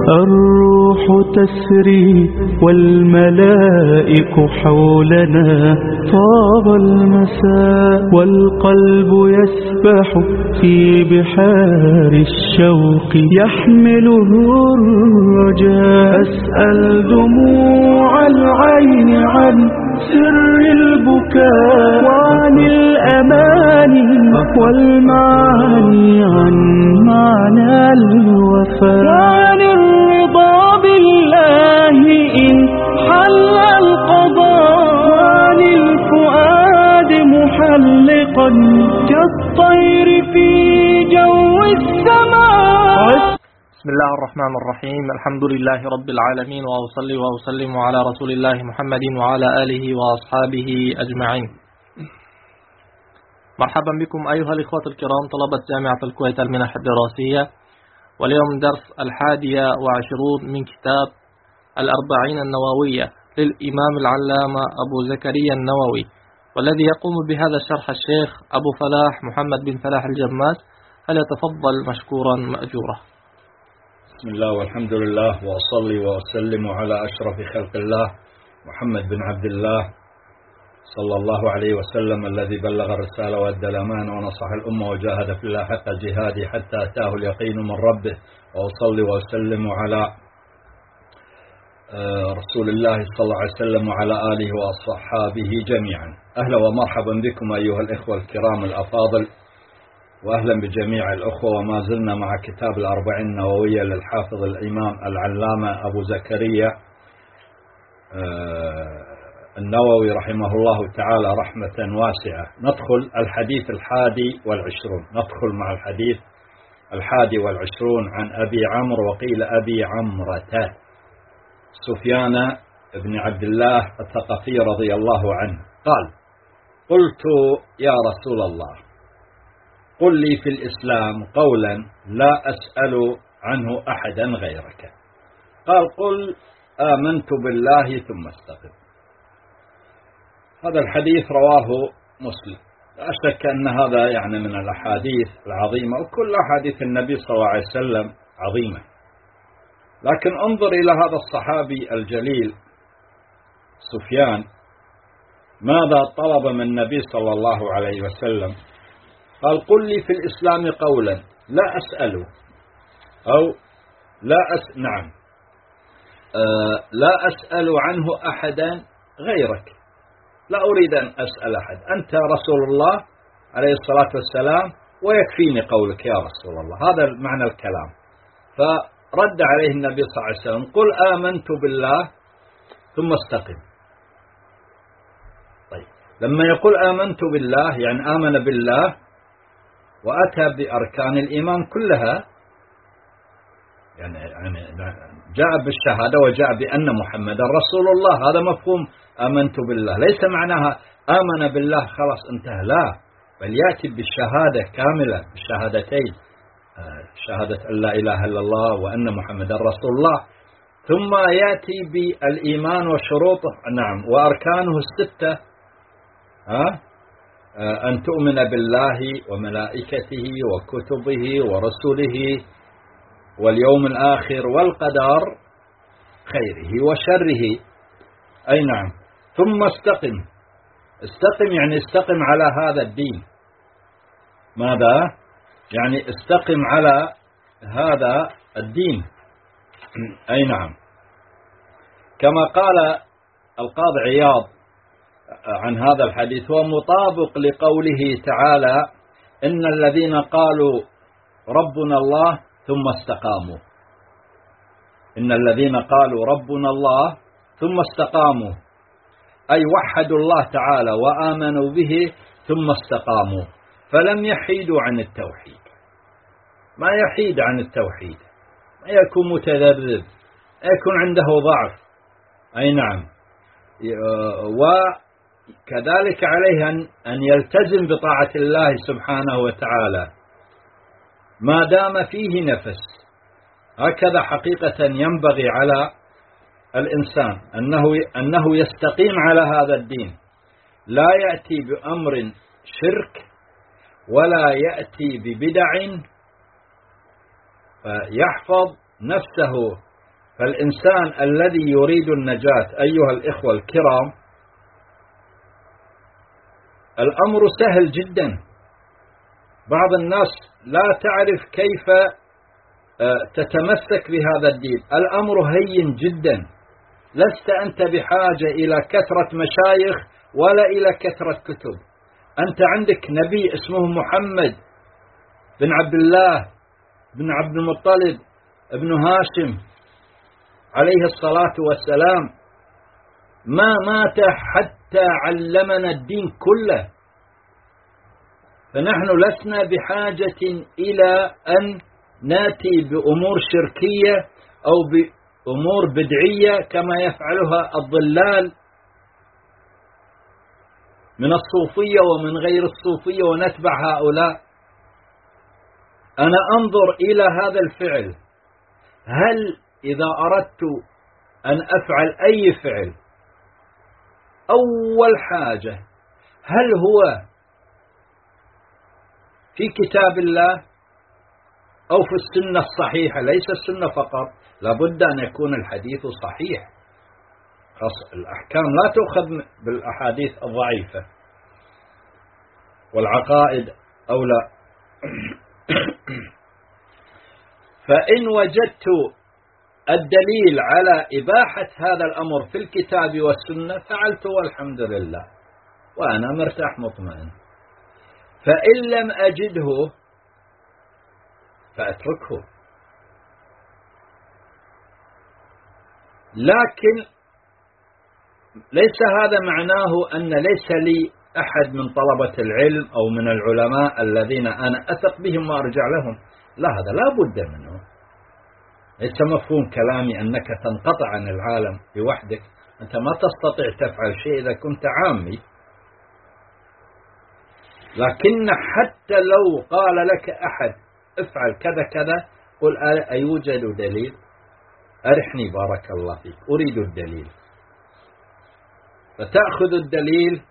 الروح تسري والملائك حولنا، طاب المساء والقلب يسبح في بحار الشوق، يحمله الرجاء. أسأل دموع العين عن سر البكاء، وعن الأماني والمعاني، عن معنى الوفاء، وعن الرضا بالله إن حل القضاء، وعن الفؤاد محلقا كالطير في جو السماء. بسم الله الرحمن الرحيم. الحمد لله رب العالمين، وأصلي وأسلم على رسول الله محمد وعلى آله وأصحابه أجمعين. مرحبا بكم أيها الإخوة الكرام طلبة جامعة الكويت المنح الدراسية، واليوم درس 21 من كتاب الأربعين النووية للإمام العلامة أبو زكريا النووي، والذي يقوم بهذا الشرح الشيخ أبو فلاح محمد بن فلاح الجماس، فليتفضل مشكورا مأجورا. بسم الله والحمد لله، وأصلي وأسلم على أشرف خلق الله محمد بن عبد الله صلى الله عليه وسلم، الذي بلغ الرسالة وأدى الأمانة ونصح الأمة وجاهد في الله حق جهاده حتى أتاه اليقين من ربه. وأصلي وأسلم على رسول الله صلى الله عليه وسلم وعلى آله وأصحابه جميعا. أهلا ومرحبا بكم أيها الإخوة الكرام الأفاضل، وأهلا بجميع الأخوة. وما زلنا مع كتاب الأربعين النووية للحافظ الإمام العلامة أبو زكريا النووي رحمه الله تعالى رحمة واسعة. ندخل الحديث 21. ندخل مع الحديث 21 عن أبي عمرو، وقيل أبي عمرة، سفيان بن عبد الله الثقفي رضي الله عنه قال: قلت يا رسول الله، قل لي في الإسلام قولا لا أسأل عنه أحدا غيرك. قال: قل آمنت بالله ثم استقم. هذا الحديث رواه مسلم. لا شك أن هذا يعني من الأحاديث العظيمة، وكل أحاديث النبي صلى الله عليه وسلم عظيمة، لكن انظر إلى هذا الصحابي الجليل سفيان ماذا طلب من النبي صلى الله عليه وسلم. قال: قل لي في الإسلام قولا لا أسأل، أو لا أسأل عنه أحدا غيرك. لا أريد أن أسأل أحد، أنت رسول الله عليه الصلاة والسلام، ويكفيني قولك يا رسول الله. هذا معنى الكلام. فرد عليه النبي صلى الله عليه وسلم: قل آمنت بالله ثم استقم. طيب، لما يقول آمنت بالله يعني آمن بالله وأتى بأركان الإيمان كلها، يعني جاء بالشهادة وجاء بأن محمدا رسول الله. هذا مفهوم آمنت بالله. ليس معناها آمن بالله خلاص انتهى، لا، بل يأتي بالشهادة كاملة، بالشهادتين، شهادة أن لا إله إلا الله وأن محمدا رسول الله، ثم يأتي بالإيمان وشروطه، نعم، وأركانه الستة. أن تؤمن بالله وملائكته وكتبه ورسله واليوم الآخر والقدر خيره وشره. أي نعم. ثم استقم. استقم يعني استقم على هذا الدين. ماذا؟ يعني استقم على هذا الدين. أي نعم. كما قال القاضي عياض عن هذا الحديث، هو مطابق لقوله تعالى: إن الذين قالوا ربنا الله ثم استقاموا. إن الذين قالوا ربنا الله ثم استقاموا، أي وحدوا الله تعالى وآمنوا به ثم استقاموا، فلم يحيدوا عن التوحيد. ما يحيد عن التوحيد، ما يكون متذبذب، يكون عنده ضعف. أي نعم. وكذلك عليه أن يلتزم بطاعة الله سبحانه وتعالى ما دام فيه نفس. هكذا حقيقة ينبغي على الإنسان أنه يستقيم على هذا الدين، لا يأتي بأمر شرك ولا يأتي ببدع، فيحفظ نفسه فالإنسان الذي يريد النجاة أيها الإخوة الكرام الأمر سهل جدا. بعض الناس لا تعرف كيف تتمسك بهذا الدين. الأمر هين جدا، لست أنت بحاجة إلى كثرة مشايخ ولا إلى كثرة كتب. أنت عندك نبي اسمه محمد بن عبد الله بن عبد المطلب ابن هاشم عليه الصلاة والسلام، ما مات حتى علمنا الدين كله. فنحن لسنا بحاجة إلى أن نأتي بأمور شركية أو بأمور بدعية كما يفعلها الضلال من الصوفية ومن غير الصوفية ونتبع هؤلاء. أنا أنظر إلى هذا الفعل، هل إذا أردت أن أفعل أي فعل أول حاجة هل هو في كتاب الله أو في السنة الصحيحة؟ ليس السنة فقط، لابد أن يكون الحديث صحيح. الأحكام لا تؤخذ بالأحاديث الضعيفة والعقائد أولى. فإن وجدت الدليل على إباحة هذا الأمر في الكتاب والسنة فعلت والحمد لله وأنا مرتاح مطمئن. فإن لم أجده فأتركه. لكن ليس هذا معناه أن ليس لي أحد من طلبة العلم أو من العلماء الذين أنا أثق بهم وأرجع لهم، لا، هذا لا بد منه. ليس مفهوم كلامي أنك تنقطع عن العالم بوحدك، أنت ما تستطيع تفعل شيء إذا كنت عامي. لكن حتى لو قال لك أحد افعل كذا كذا، قل أيوجد دليل؟ أرحني بارك الله فيك، أريد الدليل. فتأخذ الدليل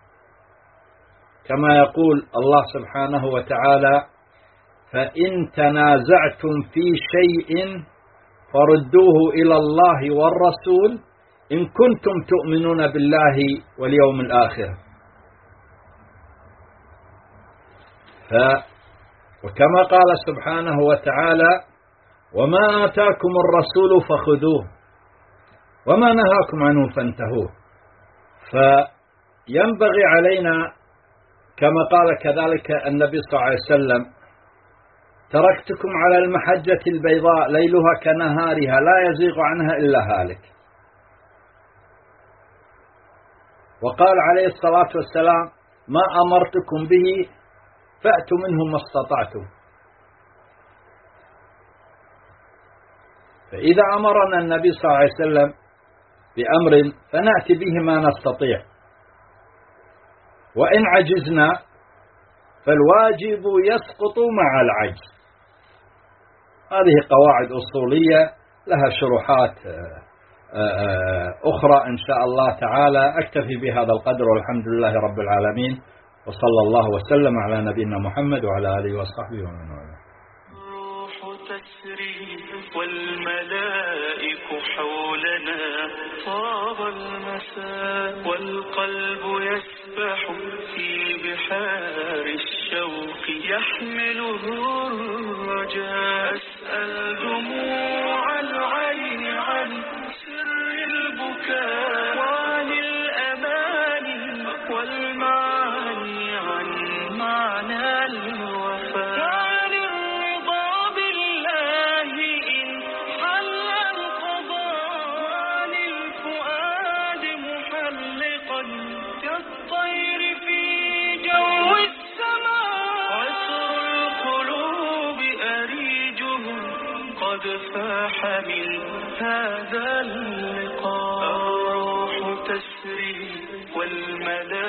كما يقول الله سبحانه وتعالى: فإن تنازعتم في شيء فردوه إلى الله والرسول إن كنتم تؤمنون بالله واليوم الآخر. وكما قال سبحانه وتعالى: وما آتاكم الرسول فخذوه وما نهاكم عنه فانتهوا. فينبغي علينا كما قال كذلك النبي صلى الله عليه وسلم: تركتكم على المحجة البيضاء ليلها كنهارها لا يزيغ عنها إلا هالك. وقال عليه الصلاة والسلام: ما أمرتكم به فأتوا منه ما استطعتم. فإذا أمرنا النبي صلى الله عليه وسلم بأمر فنأتي به ما نستطيع، وإن عجزنا فالواجب يسقط مع العجز. هذه قواعد أصولية لها شروحات أخرى إن شاء الله تعالى. أكتفي بهذا القدر والحمد لله رب العالمين، وصلى الله وسلم على نبينا محمد وعلى آله وصحبه ومن والاه. الروح تسري والملائك حولنا، طاب المساء والقلب يسبح في بحار الشوق، يحمله الرجاء. أسأل دموع العين عن سر البكاء وعن الأماني والمعاني، عن معنى الوفاء، عن الرضا بالله إن حل القضاء، عن الفؤاد محلقا كالطير في جو السماء، عطر القلوب أريجه قد فاح من هذا اللقاء. الروح تسري والملائكة